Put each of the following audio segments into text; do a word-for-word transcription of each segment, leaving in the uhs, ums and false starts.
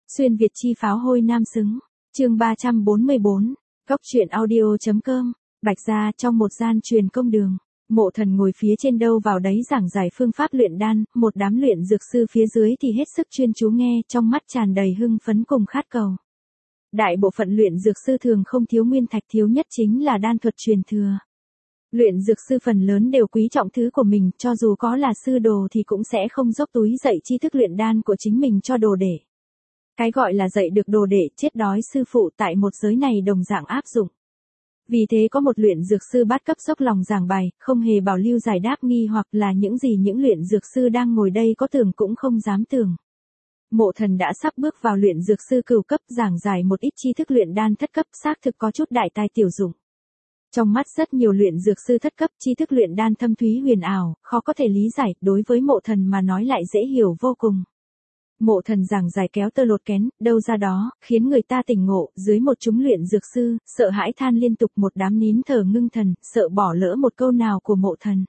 Xuyên Việt chi pháo hôi nam xứng. Chương ba trăm bốn mươi bốn. Góc truyện audio.com. Bạch gia trong một gian truyền công đường. Mộ Thần ngồi phía trên đâu vào đấy giảng giải phương pháp luyện đan, một đám luyện dược sư phía dưới thì hết sức chuyên chú nghe, trong mắt tràn đầy hưng phấn cùng khát cầu. Đại bộ phận luyện dược sư thường không thiếu nguyên thạch, thiếu nhất chính là đan thuật truyền thừa. Luyện dược sư phần lớn đều quý trọng thứ của mình, cho dù có là sư đồ thì cũng sẽ không dốc túi dạy tri thức luyện đan của chính mình cho đồ đệ. Cái gọi là dạy được đồ đệ chết đói sư phụ tại một giới này đồng dạng áp dụng. Vì thế có một luyện dược sư bát cấp dốc lòng giảng bài, không hề bảo lưu giải đáp nghi hoặc là những gì những luyện dược sư đang ngồi đây có tưởng cũng không dám tưởng. Mộ Thần đã sắp bước vào luyện dược sư cửu cấp, giảng giải một ít tri thức luyện đan thất cấp, xác thực có chút đại tài tiểu dụng. Trong mắt rất nhiều luyện dược sư thất cấp, tri thức luyện đan thâm thúy huyền ảo, khó có thể lý giải, đối với Mộ Thần mà nói lại dễ hiểu vô cùng. Mộ Thần giảng giải kéo tơ lột kén, đâu ra đó, khiến người ta tỉnh ngộ, dưới một chúng luyện dược sư, sợ hãi than liên tục, một đám nín thở ngưng thần, sợ bỏ lỡ một câu nào của Mộ Thần.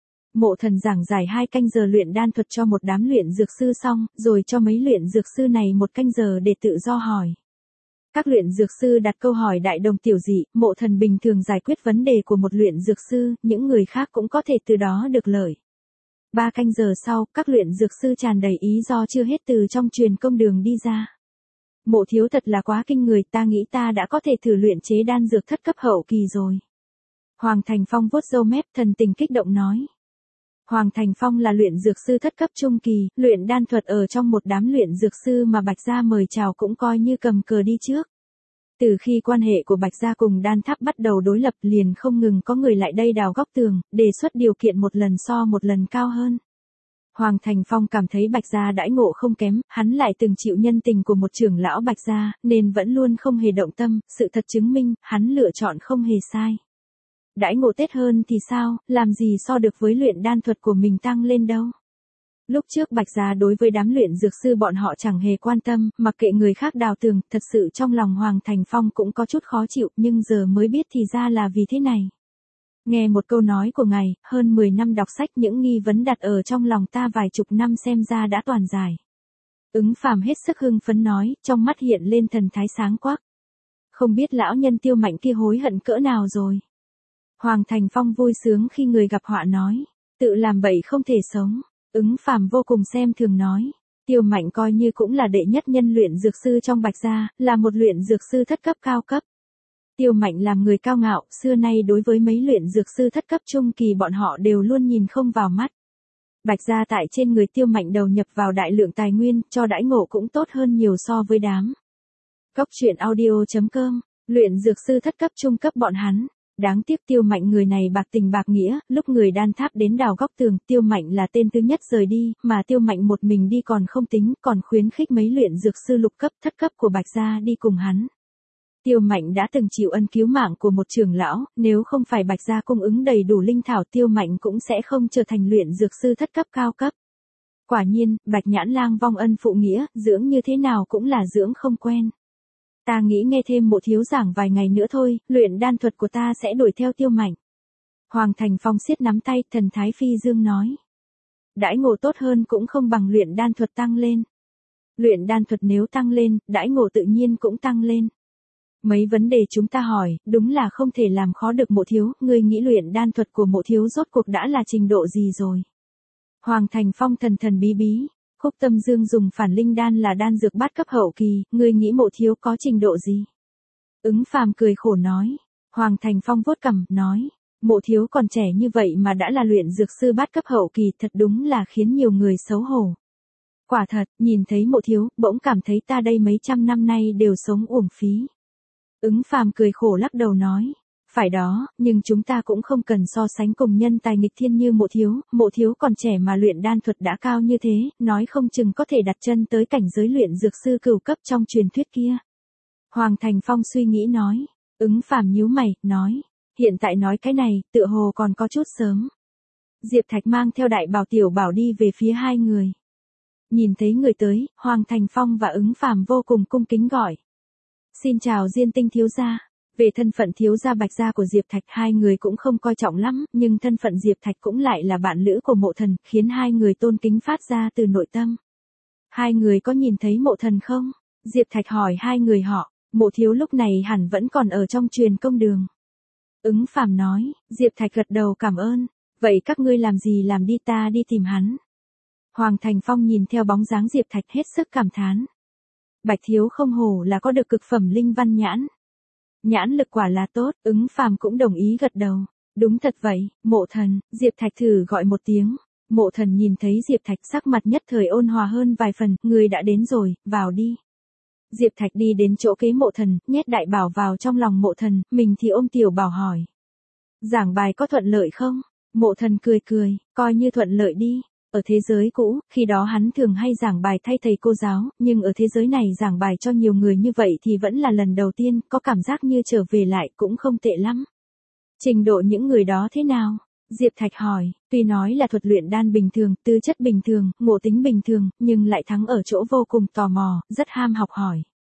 Mộ Thần giảng giải hai canh giờ luyện đan thuật cho một đám luyện dược sư xong, rồi cho mấy luyện dược sư này một canh giờ để tự do hỏi. Các luyện dược sư đặt câu hỏi đại đồng tiểu dị, Mộ Thần bình thường giải quyết vấn đề của một luyện dược sư, những người khác cũng có thể từ đó được lợi. Ba canh giờ sau, các luyện dược sư tràn đầy ý do chưa hết từ trong truyền công đường đi ra. Mộ thiếu thật là quá kinh người, ta nghĩ ta đã có thể thử luyện chế đan dược thất cấp hậu kỳ rồi. Hoàng Thành Phong vuốt râu mép, thần tình kích động nói. Hoàng Thành Phong là luyện dược sư thất cấp trung kỳ, luyện đan thuật ở trong một đám luyện dược sư mà Bạch Gia mời chào cũng coi như cầm cờ đi trước. Từ khi quan hệ của Bạch Gia cùng Đan Tháp bắt đầu đối lập liền không ngừng có người lại đây đào góc tường, đề xuất điều kiện một lần so một lần cao hơn. Hoàng Thành Phong cảm thấy Bạch Gia đãi ngộ không kém, hắn lại từng chịu nhân tình của một trưởng lão Bạch Gia, nên vẫn luôn không hề động tâm, sự thật chứng minh, hắn lựa chọn không hề sai. Đãi ngộ tốt hơn thì sao, làm gì so được với luyện đan thuật của mình tăng lên đâu. Lúc trước Bạch Gia đối với đám luyện dược sư bọn họ chẳng hề quan tâm, mặc kệ người khác đào tường, thật sự trong lòng Hoàng Thành Phong cũng có chút khó chịu, nhưng giờ mới biết thì ra là vì thế này. Nghe một câu nói của ngài, hơn mười năm đọc sách, những nghi vấn đặt ở trong lòng ta vài chục năm xem ra đã toàn giải. Ứng Phàm hết sức hưng phấn nói, trong mắt hiện lên thần thái sáng quắc. Không biết lão nhân Tiêu Mạnh kia hối hận cỡ nào rồi. Hoàng Thành Phong vui sướng khi người gặp họa nói, tự làm bậy không thể sống. Ứng Phàm vô cùng xem thường nói, Tiêu Mạnh coi như cũng là đệ nhất nhân luyện dược sư trong Bạch Gia, là một luyện dược sư thất cấp cao cấp. Tiêu Mạnh làm người cao ngạo, xưa nay đối với mấy luyện dược sư thất cấp trung kỳ bọn họ đều luôn nhìn không vào mắt. Bạch Gia tại trên người Tiêu Mạnh đầu nhập vào đại lượng tài nguyên, cho đãi ngộ cũng tốt hơn nhiều so với đám. Góc truyện audio.com, luyện dược sư thất cấp trung cấp bọn hắn. Đáng tiếc Tiêu Mạnh người này bạc tình bạc nghĩa, lúc người Đan Tháp đến đào góc tường, Tiêu Mạnh là tên thứ nhất rời đi, mà Tiêu Mạnh một mình đi còn không tính, còn khuyến khích mấy luyện dược sư lục cấp thất cấp của Bạch Gia đi cùng hắn. Tiêu Mạnh đã từng chịu ân cứu mạng của một trưởng lão, nếu không phải Bạch Gia cung ứng đầy đủ linh thảo, Tiêu Mạnh cũng sẽ không trở thành luyện dược sư thất cấp cao cấp. Quả nhiên, Bạch Nhãn Lang vong ân phụ nghĩa, dưỡng như thế nào cũng là dưỡng không quen. Ta nghĩ nghe thêm Mộ thiếu giảng vài ngày nữa thôi, luyện đan thuật của ta sẽ đuổi theo Tiêu Mạnh. Hoàng Thành Phong siết nắm tay, thần thái phi dương nói. Đãi ngộ tốt hơn cũng không bằng luyện đan thuật tăng lên. Luyện đan thuật nếu tăng lên, đãi ngộ tự nhiên cũng tăng lên. Mấy vấn đề chúng ta hỏi, đúng là không thể làm khó được Mộ thiếu, ngươi nghĩ luyện đan thuật của Mộ thiếu rốt cuộc đã là trình độ gì rồi? Hoàng Thành Phong thần thần bí bí. Khúc Tâm Dương dùng phản linh đan là đan dược bát cấp hậu kỳ, ngươi nghĩ Mộ thiếu có trình độ gì? Ứng Phàm cười khổ nói. Hoàng Thành Phong vuốt cằm, nói, Mộ thiếu còn trẻ như vậy mà đã là luyện dược sư bát cấp hậu kỳ, thật đúng là khiến nhiều người xấu hổ. Quả thật, nhìn thấy Mộ thiếu, bỗng cảm thấy ta đây mấy trăm năm nay đều sống uổng phí. Ứng Phàm cười khổ lắc đầu nói. Phải đó, nhưng chúng ta cũng không cần so sánh cùng nhân tài nghịch thiên như Mộ thiếu, Mộ thiếu còn trẻ mà luyện đan thuật đã cao như thế, nói không chừng có thể đặt chân tới cảnh giới luyện dược sư cửu cấp trong truyền thuyết kia. Hoàng Thành Phong suy nghĩ nói, Ứng Phàm nhíu mày, nói, hiện tại nói cái này, tựa hồ còn có chút sớm. Diệp Thạch mang theo đại bảo tiểu bảo đi về phía hai người. Nhìn thấy người tới, Hoàng Thành Phong và Ứng Phàm vô cùng cung kính gọi. Xin chào Diên Tinh thiếu gia. Về thân phận thiếu gia Bạch Gia của Diệp Thạch hai người cũng không coi trọng lắm, nhưng thân phận Diệp Thạch cũng lại là bạn lữ của Mộ Thần, khiến hai người tôn kính phát ra từ nội tâm. Hai người có nhìn thấy Mộ Thần không? Diệp Thạch hỏi hai người họ, Mộ thiếu lúc này hẳn vẫn còn ở trong truyền công đường. Ứng Phàm nói, Diệp Thạch gật đầu cảm ơn, vậy các ngươi làm gì làm đi, ta đi tìm hắn. Hoàng Thành Phong nhìn theo bóng dáng Diệp Thạch hết sức cảm thán. Bạch thiếu không hổ là có được cực phẩm linh văn nhãn. Nhãn lực quả là tốt, Ứng Phàm cũng đồng ý gật đầu. Đúng thật vậy, Mộ thần, Diệp Thạch thử gọi một tiếng. Mộ thần nhìn thấy Diệp Thạch sắc mặt nhất thời ôn hòa hơn vài phần, người đã đến rồi, vào đi. Diệp Thạch đi đến chỗ kế Mộ thần, nhét đại bảo vào trong lòng Mộ thần, mình thì ôm tiểu bảo hỏi. Giảng bài có thuận lợi không? Mộ thần cười cười, coi như thuận lợi đi. Ở thế giới cũ, khi đó hắn thường hay giảng bài thay thầy cô giáo, nhưng ở thế giới này giảng bài cho nhiều người như vậy thì vẫn là lần đầu tiên, có cảm giác như trở về lại cũng không tệ lắm. Trình độ những người đó thế nào? Diệp Thạch hỏi, tuy nói là thuật luyện đan bình thường, tư chất bình thường, ngộ tính bình thường, nhưng lại thắng ở chỗ vô cùng tò mò, rất ham học hỏi.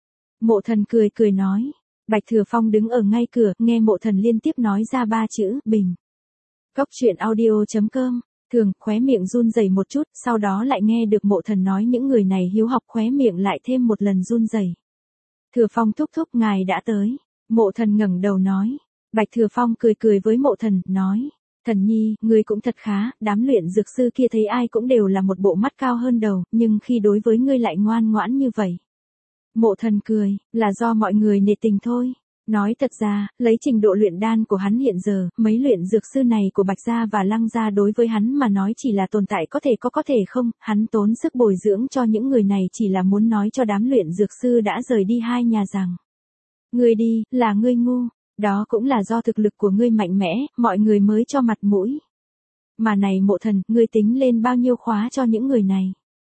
Mộ thần cười cười nói, Bạch Thừa Phong đứng ở ngay cửa, nghe Mộ thần liên tiếp nói ra ba chữ, bình. Cốc truyện audio chấm com, thường, khóe miệng run rẩy một chút, sau đó lại nghe được Mộ thần nói những người này hiếu học, khóe miệng lại thêm một lần run rẩy. Thừa Phong thúc thúc ngài đã tới. Mộ thần ngẩng đầu nói. Bạch Thừa Phong cười cười với Mộ thần, nói. Thần nhi, ngươi cũng thật khá, đám luyện dược sư kia thấy ai cũng đều là một bộ mắt cao hơn đầu, nhưng khi đối với ngươi lại ngoan ngoãn như vậy. Mộ thần cười, là do mọi người nể tình thôi. Nói thật ra, lấy trình độ luyện đan của hắn hiện giờ, mấy luyện dược sư này của Bạch Gia và Lăng Gia đối với hắn mà nói chỉ là tồn tại có thể có có thể không, hắn tốn sức bồi dưỡng cho những người này chỉ là muốn nói cho đám luyện dược sư đã rời đi hai nhà rằng. Ngươi đi, là ngươi ngu, đó cũng là do thực lực của ngươi mạnh mẽ, mọi người mới cho mặt mũi. Mà này Mộ thần, ngươi tính lên bao nhiêu khóa cho những người này?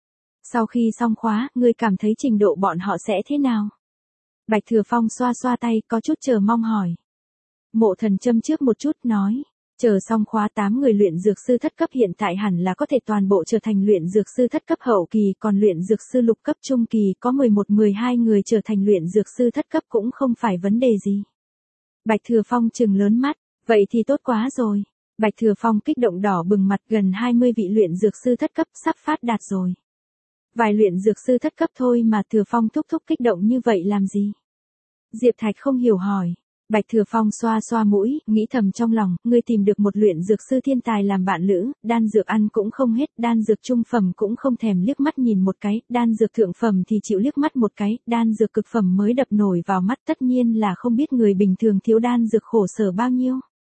Sau khi xong khóa, ngươi cảm thấy trình độ bọn họ sẽ thế nào? Bạch Thừa Phong xoa xoa tay, có chút chờ mong hỏi. Mộ thần châm trước một chút nói, chờ xong khóa tám người luyện dược sư thất cấp hiện tại hẳn là có thể toàn bộ trở thành luyện dược sư thất cấp hậu kỳ, còn luyện dược sư lục cấp trung kỳ có mười một mười hai người trở thành luyện dược sư thất cấp cũng không phải vấn đề gì. Bạch Thừa Phong trừng lớn mắt, vậy thì tốt quá rồi. Bạch Thừa Phong kích động đỏ bừng mặt, gần hai mươi vị luyện dược sư thất cấp sắp phát đạt rồi. Vài luyện dược sư thất cấp thôi mà Thừa Phong thúc thúc kích động như vậy làm gì? Diệp Thạch không hiểu hỏi. Bạch Thừa Phong xoa xoa mũi, nghĩ thầm trong lòng, ngươi tìm được một luyện dược sư thiên tài làm bạn lữ, đan dược ăn cũng không hết, đan dược trung phẩm cũng không thèm liếc mắt nhìn một cái, đan dược thượng phẩm thì chịu liếc mắt một cái, đan dược cực phẩm mới đập nổi vào mắt, tất nhiên là không biết người bình thường thiếu đan dược khổ sở bao nhiêu.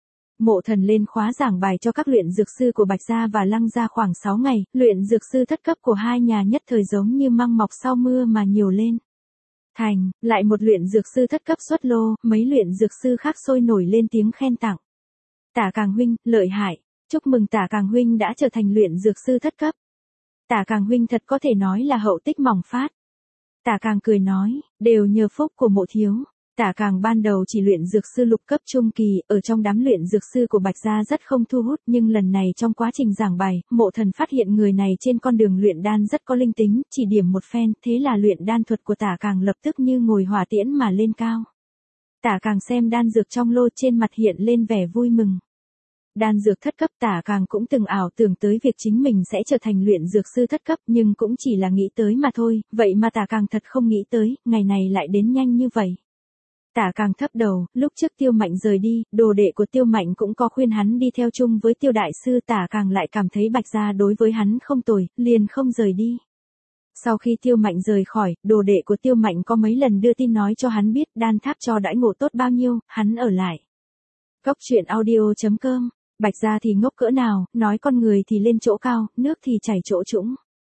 Mộ thần lên khóa giảng bài cho các luyện dược sư của Bạch Gia và Lăng Gia khoảng sáu ngày, luyện dược sư thất cấp của hai nhà nhất thời giống như măng mọc sau mưa mà nhiều lên. Thành, lại một luyện dược sư thất cấp xuất lô, mấy luyện dược sư khác sôi nổi lên tiếng khen tặng. Tả Càng huynh, lợi hại, chúc mừng Tả Càng huynh đã trở thành luyện dược sư thất cấp. Tả Càng huynh thật có thể nói là hậu tích mỏng phát. Tả Càng cười nói, đều nhờ phúc của Mộ thiếu. Tả Càng ban đầu chỉ luyện dược sư lục cấp trung kỳ, ở trong đám luyện dược sư của Bạch Gia rất không thu hút, nhưng lần này trong quá trình giảng bài, Mộ thần phát hiện người này trên con đường luyện đan rất có linh tính, chỉ điểm một phen, thế là luyện đan thuật của Tả Càng lập tức như ngồi hỏa tiễn mà lên cao. Tả Càng xem đan dược trong lô trên mặt hiện lên vẻ vui mừng. Đan dược thất cấp, Tả Càng cũng từng ảo tưởng tới việc chính mình sẽ trở thành luyện dược sư thất cấp, nhưng cũng chỉ là nghĩ tới mà thôi, vậy mà Tả Càng thật không nghĩ tới, ngày này lại đến nhanh như vậy. Tả Càng thấp đầu, lúc trước Tiêu Mạnh rời đi, đồ đệ của Tiêu Mạnh cũng có khuyên hắn đi theo chung với Tiêu đại sư, Tả Càng lại cảm thấy Bạch Gia đối với hắn không tồi, liền không rời đi. Sau khi Tiêu Mạnh rời khỏi, đồ đệ của Tiêu Mạnh có mấy lần đưa tin nói cho hắn biết đan tháp cho đãi ngộ tốt bao nhiêu, hắn ở lại. Cốc truyện audio chấm com, Bạch Gia thì ngốc cỡ nào, nói con người thì lên chỗ cao, nước thì chảy chỗ trũng.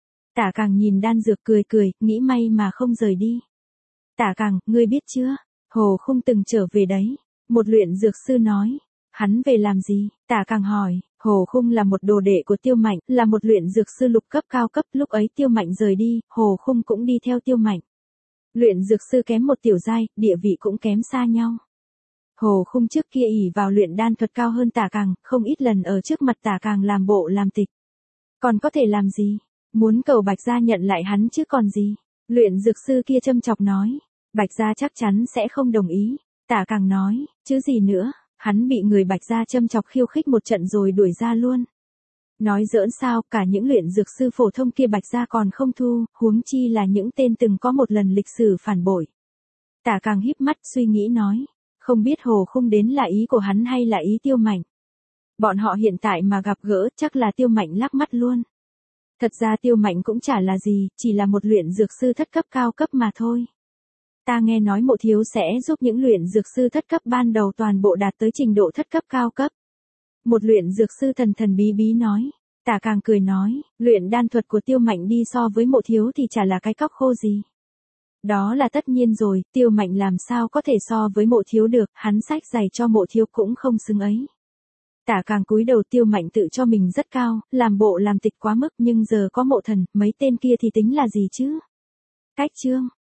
Tả Càng nhìn đan dược cười cười, nghĩ may mà không rời đi. Tả Càng, ngươi biết chưa? Hồ Khung từng trở về đấy. Một luyện dược sư nói. Hắn về làm gì? Tả Càng hỏi. Hồ Khung là một đồ đệ của Tiêu Mạnh, là một luyện dược sư lục cấp cao cấp, lúc ấy Tiêu Mạnh rời đi, Hồ Khung cũng đi theo Tiêu Mạnh. Luyện dược sư kém một tiểu giai, địa vị cũng kém xa nhau. Hồ Khung trước kia ỷ vào luyện đan thuật cao hơn Tả Càng, không ít lần ở trước mặt Tả Càng làm bộ làm tịch. Còn có thể làm gì? Muốn cầu Bạch Gia nhận lại hắn chứ còn gì? Luyện dược sư kia châm chọc nói. Bạch Gia chắc chắn sẽ không đồng ý. Tả Càng nói, chứ gì nữa, hắn bị người Bạch Gia châm chọc khiêu khích một trận rồi đuổi ra luôn. Nói giỡn sao, cả những luyện dược sư phổ thông kia Bạch gia còn không thu, huống chi là những tên từng có một lần lịch sử phản bội. Tả Càng híp mắt suy nghĩ nói, không biết Hồ Khung đến là ý của hắn hay là ý Tiêu Mạnh. Bọn họ hiện tại mà gặp gỡ chắc là Tiêu Mạnh lắc mắt luôn. Thật ra Tiêu Mạnh cũng chả là gì, chỉ là một luyện dược sư thất cấp cao cấp mà thôi. Ta nghe nói Mộ thiếu sẽ giúp những luyện dược sư thất cấp ban đầu toàn bộ đạt tới trình độ thất cấp cao cấp. Một luyện dược sư thần thần bí bí nói. Tả Càng cười nói, luyện đan thuật của Tiêu Mạnh đi so với Mộ thiếu thì chả là cái cóc khô gì. Đó là tất nhiên rồi, Tiêu Mạnh làm sao có thể so với Mộ thiếu được, hắn xách giày cho Mộ thiếu cũng không xứng ấy. Tả Càng cúi đầu, Tiêu Mạnh tự cho mình rất cao, làm bộ làm tịch quá mức, nhưng giờ có Mộ Thần, mấy tên kia thì tính là gì chứ? Cách chương